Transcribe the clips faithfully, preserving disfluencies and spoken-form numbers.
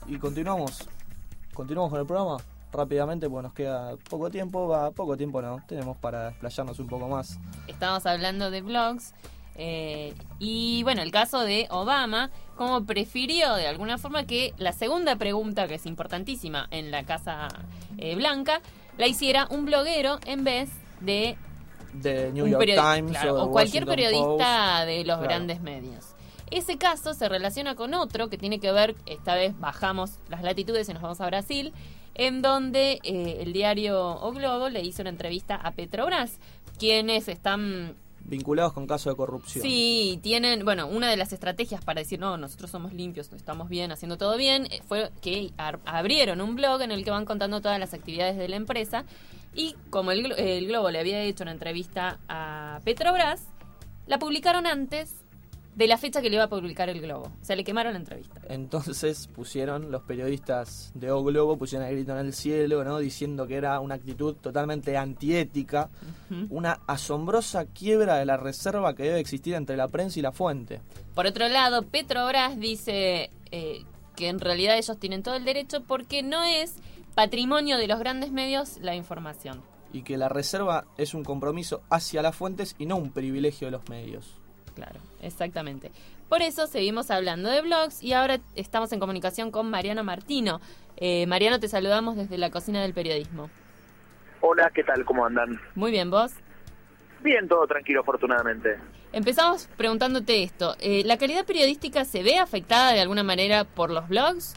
y continuamos, continuamos con el programa rápidamente porque nos queda poco tiempo, va, poco tiempo no, tenemos para explayarnos un poco más. Estamos hablando de blogs eh, y bueno, el caso de Obama, como prefirió de alguna forma que la segunda pregunta, que es importantísima en la Casa eh, Blanca, la hiciera un bloguero en vez de de New un York periodi- Times claro, o, o cualquier Washington periodista Post. de los Claro. grandes medios. Ese caso se relaciona con otro que tiene que ver, esta vez bajamos las latitudes y nos vamos a Brasil, en donde eh, el diario O Globo le hizo una entrevista a Petrobras, quienes están Vinculados con casos de corrupción. Sí, tienen, bueno, una de las estrategias para decir, no, nosotros somos limpios, estamos bien, haciendo todo bien, eh, fue que ar- abrieron un blog en el que van contando todas las actividades de la empresa y como el, Glo- el Globo le había hecho una entrevista a Petrobras, la publicaron antes de la fecha que le iba a publicar el Globo. O sea, le quemaron la entrevista. Entonces pusieron, los periodistas de O Globo pusieron el grito en el cielo, ¿no? Diciendo que era una actitud totalmente antiética, uh-huh. una asombrosa quiebra de la reserva que debe existir entre la prensa y la fuente. Por otro lado, Petrobras dice eh, que en realidad ellos tienen todo el derecho porque no es patrimonio de los grandes medios la información. Y que la reserva es un compromiso hacia las fuentes y no un privilegio de los medios. Claro, exactamente. Por eso seguimos hablando de blogs y ahora estamos en comunicación con Mariano Martino. Eh, Mariano, te saludamos desde la cocina del periodismo. Hola, ¿qué tal? ¿Cómo andan? Muy bien, ¿vos? Bien, todo tranquilo, afortunadamente. Empezamos preguntándote esto. Eh, ¿La calidad periodística se ve afectada de alguna manera por los blogs?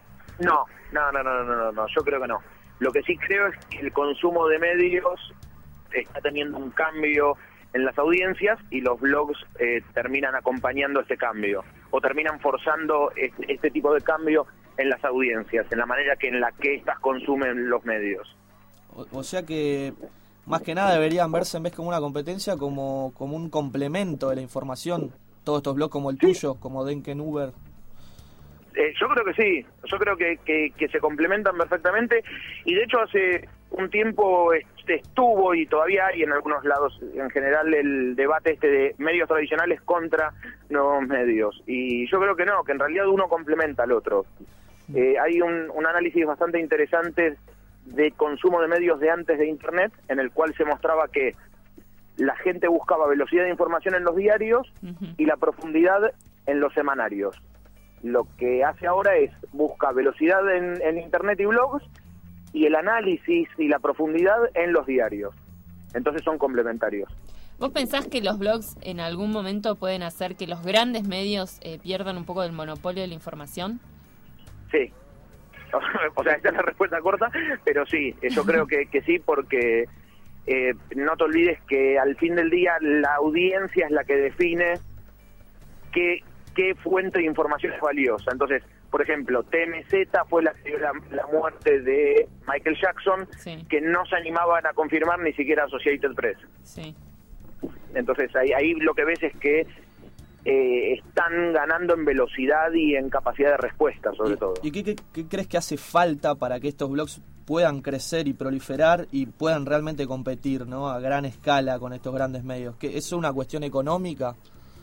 No, no, no, no, no, no, no, yo creo que no. Lo que sí creo es que el consumo de medios está teniendo un cambio en las audiencias y los blogs eh, terminan acompañando ese cambio o terminan forzando este, este tipo de cambio en las audiencias, en la manera que en la que estas consumen los medios. O, o sea que más que nada deberían verse en vez como una competencia como, como un complemento de la información, todos estos blogs como el sí. tuyo, como Denken Uber. Eh, yo creo que sí, yo creo que, que, que se complementan perfectamente y de hecho hace un tiempo estuvo y todavía hay en algunos lados en general el debate este de medios tradicionales contra nuevos medios y yo creo que no, que en realidad uno complementa al otro. Eh, hay un, un análisis bastante interesante de consumo de medios de antes de Internet en el cual se mostraba que la gente buscaba velocidad de información en los diarios uh-huh. y la profundidad en los semanarios. Lo que hace ahora es busca velocidad en, en Internet y blogs y el análisis y la profundidad en los diarios. Entonces son complementarios. ¿Vos pensás que los blogs en algún momento pueden hacer que los grandes medios eh, pierdan un poco del monopolio de la información? Sí. O sea, esta es la respuesta corta, pero sí, yo creo que, que sí, porque eh, no te olvides que al fin del día la audiencia es la que define qué qué fuente de información es valiosa. Entonces, por ejemplo, T M Z fue la, la, la muerte de Michael Jackson, sí. que no se animaban a confirmar ni siquiera Associated Press. Sí. Entonces, ahí, ahí lo que ves es que eh, están ganando en velocidad y en capacidad de respuesta, sobre ¿Y, todo. ¿Y qué, qué, qué crees que hace falta para que estos blogs puedan crecer y proliferar y puedan realmente competir, ¿no?, a gran escala con estos grandes medios? ¿Que ¿Es una cuestión económica?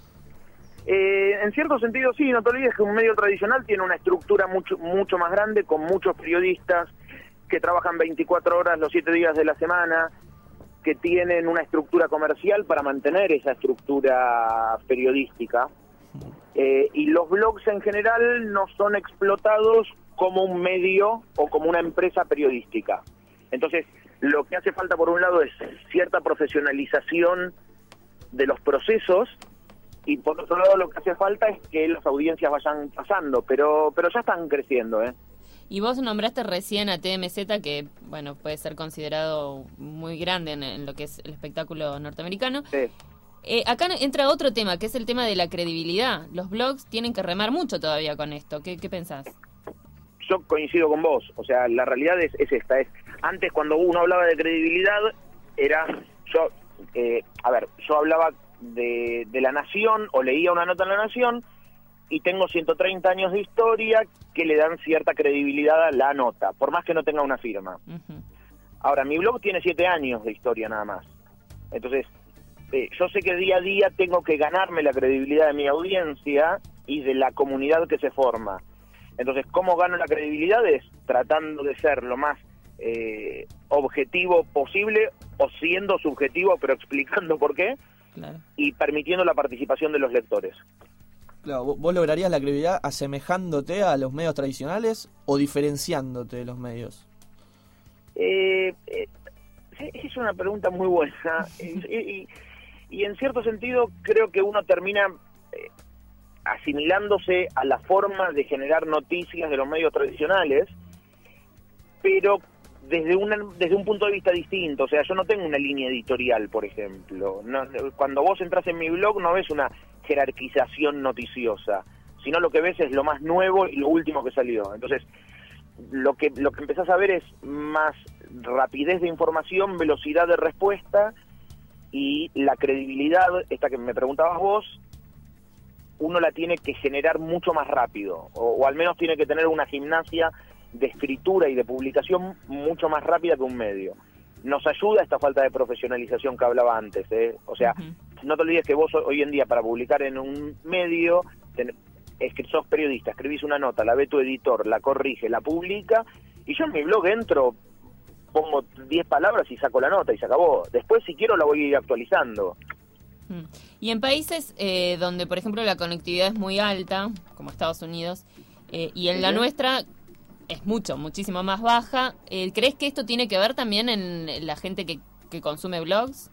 Eh, en cierto sentido sí, no te olvides que un medio tradicional tiene una estructura mucho mucho más grande, con muchos periodistas que trabajan veinticuatro horas los siete días de la semana, que tienen una estructura comercial para mantener esa estructura periodística. Eh, y los blogs en general no son explotados como un medio o como una empresa periodística. Entonces, lo que hace falta por un lado es cierta profesionalización de los procesos, y por otro lado lo que hace falta es que las audiencias vayan pasando, pero pero ya están creciendo, ¿eh? Y vos nombraste recién a T M Z, que bueno, puede ser considerado muy grande en, en lo que es el espectáculo norteamericano. Sí. Eh, acá entra otro tema, que es el tema de la credibilidad. Los blogs tienen que remar mucho todavía con esto. ¿Qué, qué pensás? Yo coincido con vos. O sea, la realidad es, es esta. Es antes, cuando uno hablaba de credibilidad, era... yo eh, A ver, yo hablaba de, de La Nación o leía una nota en La Nación y tengo ciento treinta años de historia que le dan cierta credibilidad a la nota, por más que no tenga una firma. Uh-huh. Ahora, mi blog tiene siete años de historia nada más. Entonces, eh, yo sé que día a día tengo que ganarme la credibilidad de mi audiencia y de la comunidad que se forma. Entonces, ¿cómo gano la credibilidad? Es tratando de ser lo más eh, objetivo posible, o siendo subjetivo, pero explicando por qué, claro, y permitiendo la participación de los lectores. Claro, ¿vos lograrías la credibilidad asemejándote a los medios tradicionales o diferenciándote de los medios? Eh, eh, es una pregunta muy buena. y, y, y en cierto sentido creo que uno termina eh, asimilándose a la forma de generar noticias de los medios tradicionales, pero desde una, desde un punto de vista distinto. O sea, yo no tengo una línea editorial, por ejemplo. No, cuando vos entras en mi blog no ves una jerarquización noticiosa, sino lo que ves es lo más nuevo y lo último que salió. Entonces, lo que lo que empezás a ver es más rapidez de información, velocidad de respuesta, y la credibilidad, esta que me preguntabas vos, uno la tiene que generar mucho más rápido, o, o al menos tiene que tener una gimnasia de escritura y de publicación mucho más rápida que un medio. Nos ayuda esta falta de profesionalización que hablaba antes, ¿eh? O sea, uh-huh. no te olvides que vos hoy en día, para publicar en un medio, ten, sos periodista, escribís una nota, la ve tu editor, la corrige, la publica, y yo en mi blog entro, pongo diez palabras y saco la nota y se acabó. Después, si quiero, la voy a ir actualizando. Y en países eh, donde, por ejemplo, la conectividad es muy alta, como Estados Unidos, eh, y en ¿sí? la nuestra es mucho, muchísimo más baja, eh, ¿crees que esto tiene que ver también en la gente que, que consume blogs?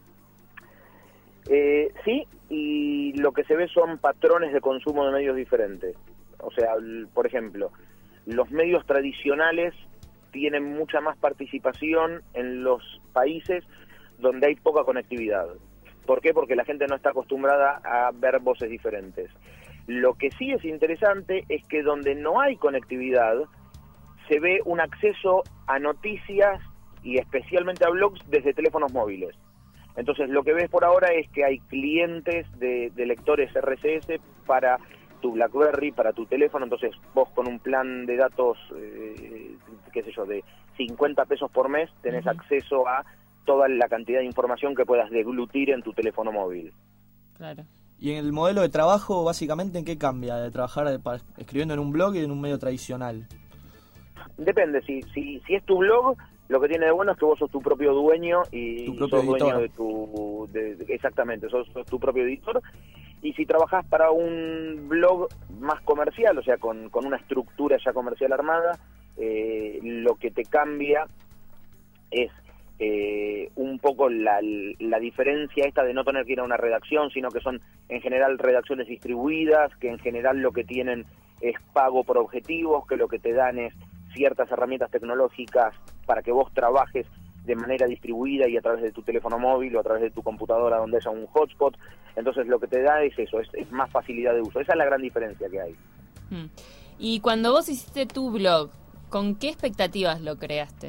Eh, sí, y lo que se ve son patrones de consumo de medios diferentes. O sea, por ejemplo, los medios tradicionales tienen mucha más participación en los países donde hay poca conectividad. ¿Por qué? Porque la gente no está acostumbrada a ver voces diferentes. Lo que sí es interesante es que donde no hay conectividad, se ve un acceso a noticias y especialmente a blogs desde teléfonos móviles. Entonces, lo que ves por ahora es que hay clientes de, de lectores R C S para tu BlackBerry, para tu teléfono. Entonces, vos con un plan de datos, eh, qué sé yo, de cincuenta pesos por mes, tenés uh-huh. acceso a toda la cantidad de información que puedas deglutir en tu teléfono móvil. Claro. ¿Y en el modelo de trabajo, básicamente, en qué cambia de trabajar de, escribiendo en un blog y en un medio tradicional? Depende, si, si, si es tu blog, lo que tiene de bueno es que vos sos tu propio dueño y tu propio sos editor. dueño de tu... De, de, exactamente, sos, sos tu propio editor. Y si trabajás para un blog más comercial, o sea, con, con una estructura ya comercial armada, eh, lo que te cambia es eh, un poco la, la diferencia esta de no tener que ir a una redacción, sino que son en general redacciones distribuidas, que en general lo que tienen es pago por objetivos, que lo que te dan es ciertas herramientas tecnológicas para que vos trabajes de manera distribuida y a través de tu teléfono móvil o a través de tu computadora donde haya un hotspot. Entonces lo que te da es eso, es, es más facilidad de uso. Esa es la gran diferencia que hay. Hmm. Y cuando vos hiciste tu blog, ¿con qué expectativas lo creaste?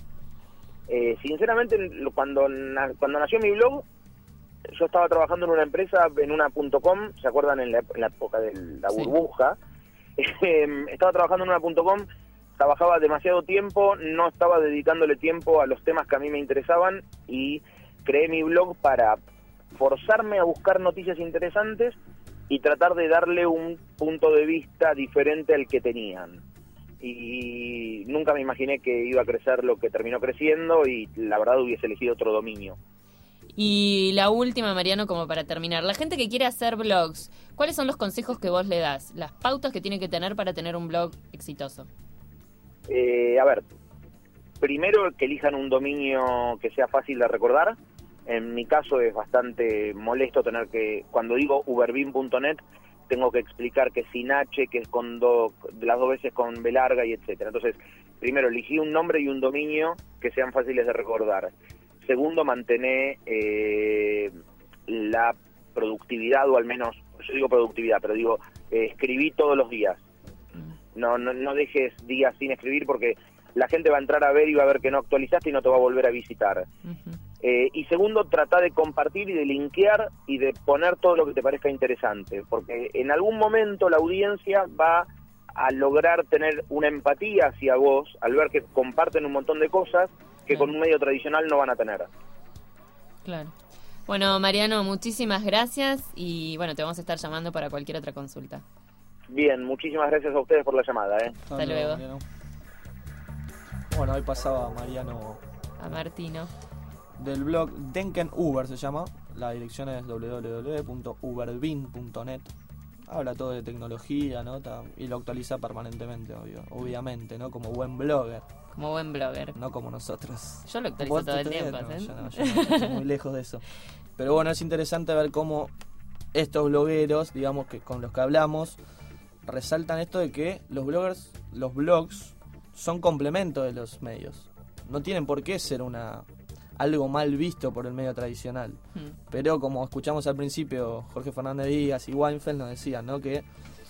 Eh, sinceramente, cuando, na, cuando nació mi blog, yo estaba trabajando en una empresa, en una punto com, ¿se acuerdan? En la, en la época de la burbuja. Sí. Eh, estaba trabajando en una punto com, trabajaba demasiado tiempo, no estaba dedicándole tiempo a los temas que a mí me interesaban y creé mi blog para forzarme a buscar noticias interesantes y tratar de darle un punto de vista diferente al que tenían. Y nunca me imaginé que iba a crecer lo que terminó creciendo y la verdad hubiese elegido otro dominio. Y la última, Mariano, como para terminar, la gente que quiere hacer blogs, ¿cuáles son los consejos que vos le das? Las pautas que tiene que tener para tener un blog exitoso. Eh, a ver, primero que elijan un dominio que sea fácil de recordar. En mi caso es bastante molesto tener que, cuando digo uberbin punto net, tengo que explicar que es sin H, que es con do, las dos veces con B larga y etcétera. Entonces, primero elegí un nombre y un dominio que sean fáciles de recordar. Segundo, mantener eh, la productividad, o al menos, yo digo productividad, pero digo, eh, escribí todos los días. No, no, no dejes días sin escribir porque la gente va a entrar a ver y va a ver que no actualizaste y no te va a volver a visitar. Uh-huh. Eh, y segundo, trata de compartir y de linkear y de poner todo lo que te parezca interesante, porque en algún momento la audiencia va a lograr tener una empatía hacia vos al ver que comparten un montón de cosas que claro. con un medio tradicional no van a tener. Claro. Bueno, Mariano, muchísimas gracias y bueno, te vamos a estar llamando para cualquier otra consulta. Bien, muchísimas gracias a ustedes por la llamada. ¿eh? Hasta luego. Mariano. Bueno, hoy pasaba Mariano A Martino. del blog Denken Uber, se llama. La dirección es doble u doble u doble u punto uberbin punto net. Habla todo de tecnología, ¿no? Y lo actualiza permanentemente, obvio, obviamente, ¿no? Como buen blogger. Como buen blogger. No como nosotros. Yo lo actualizo ¿Vos todo el te- tiempo, no, ¿sí? yo no, yo no, estoy muy lejos de eso. Pero bueno, es interesante ver cómo estos blogueros, digamos que con los que hablamos, resaltan esto de que los bloggers, los blogs son complemento de los medios. No tienen por qué ser una algo mal visto por el medio tradicional. Hmm. Pero como escuchamos al principio, Jorge Fernández Díaz y Weinfeld nos decían, ¿no?, que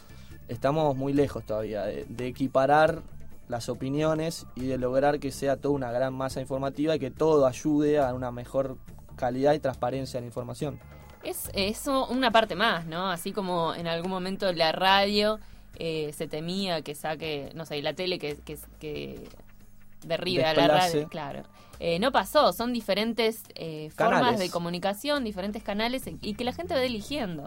estamos muy lejos todavía de, de equiparar las opiniones y de lograr que sea toda una gran masa informativa y que todo ayude a una mejor calidad y transparencia de la información. Es eso una parte más, ¿no? Así como en algún momento la radio eh, se temía que saque, no sé, la tele que, que, que derribe a la Desplace. radio. Claro. Eh, no pasó, son diferentes eh, formas Canales. de comunicación, diferentes canales y que la gente va eligiendo.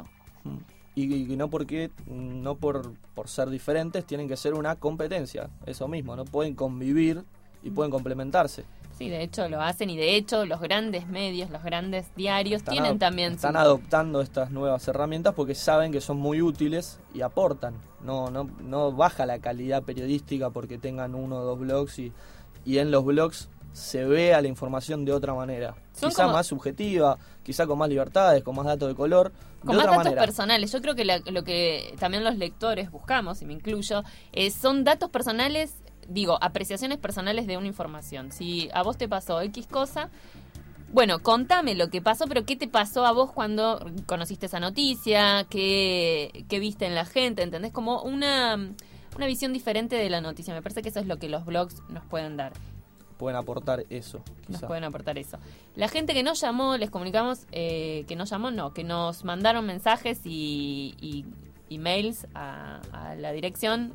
Y, y no porque no por, por ser diferentes tienen que ser una competencia, eso mismo, no pueden convivir y pueden complementarse. Sí, de hecho lo hacen y de hecho los grandes medios, los grandes diarios Están tienen adop- también están su- adoptando estas nuevas herramientas porque saben que son muy útiles y aportan. No no no baja la calidad periodística porque tengan uno o dos blogs y, y en los blogs se vea la información de otra manera. Son Quizá como- más subjetiva, quizá con más libertades, con más datos de color, de con más otra datos manera. personales. Yo creo que la- lo que también los lectores buscamos, y me incluyo, eh, son datos personales, digo, apreciaciones personales de una información. Si a vos te pasó X cosa, bueno, contame lo que pasó, pero ¿qué te pasó a vos cuando conociste esa noticia? ¿Qué, qué viste en la gente? ¿Entendés? Como una, una visión diferente de la noticia. Me parece que eso es lo que los blogs nos pueden dar. Pueden aportar eso, Nos quizá. pueden aportar eso. La gente que nos llamó, les comunicamos eh, que nos llamó, no, que nos mandaron mensajes y, y emails a, a la dirección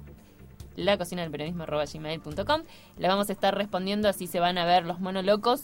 la cocina del periodismo arroba gmail punto com. Le vamos a estar respondiendo, así se van a ver los monolocos.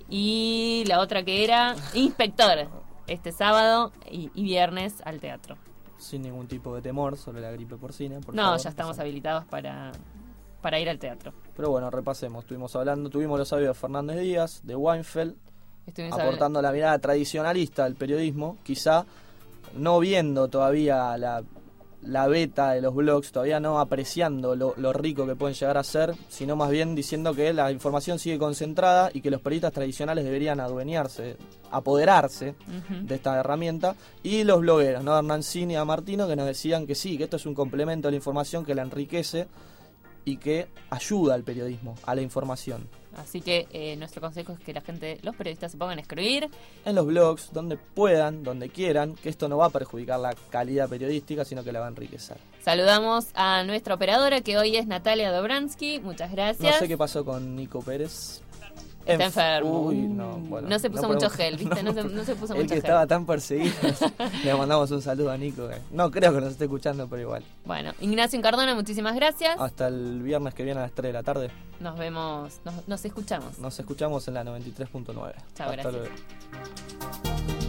Y la otra que era Inspector, este sábado y, y viernes al teatro. Sin ningún tipo de temor sobre la gripe porcina, por No, favor. ya estamos habilitados para, para ir al teatro. Pero bueno, repasemos. Estuvimos hablando, tuvimos los audios de Fernández Díaz, de Weinfeld, Estuvimos aportando la mirada tradicionalista del periodismo, quizá no viendo todavía la, la beta de los blogs, todavía no apreciando lo, lo rico que pueden llegar a ser, sino más bien diciendo que la información sigue concentrada y que los periodistas tradicionales deberían adueñarse, apoderarse Ujú. de esta herramienta, y los blogueros, ¿no? Hernancini y a Martino, que nos decían que sí, que esto es un complemento de la información que la enriquece y que ayuda al periodismo, a la información. Así que eh, nuestro consejo es que la gente, los periodistas se pongan a escribir. En los blogs, donde puedan, donde quieran, que esto no va a perjudicar la calidad periodística, sino que la va a enriquecer. Saludamos a nuestra operadora, que hoy es Natalia Dobransky. Muchas gracias. No sé qué pasó con Nico Pérez. Está Enf- enfermo. Uy, no, bueno, No se puso podemos- mucho gel, ¿viste? No se- no se puso El mucho que gel. estaba tan perseguido. Le mandamos un saludo a Nico. que No creo que nos esté escuchando, pero igual. Bueno, Ignacio Incardona, muchísimas gracias. Hasta el viernes que viene a las tres de la tarde. Nos vemos, nos, nos escuchamos. Nos escuchamos en la noventa y tres punto nueve. Chao, Hasta gracias. luego.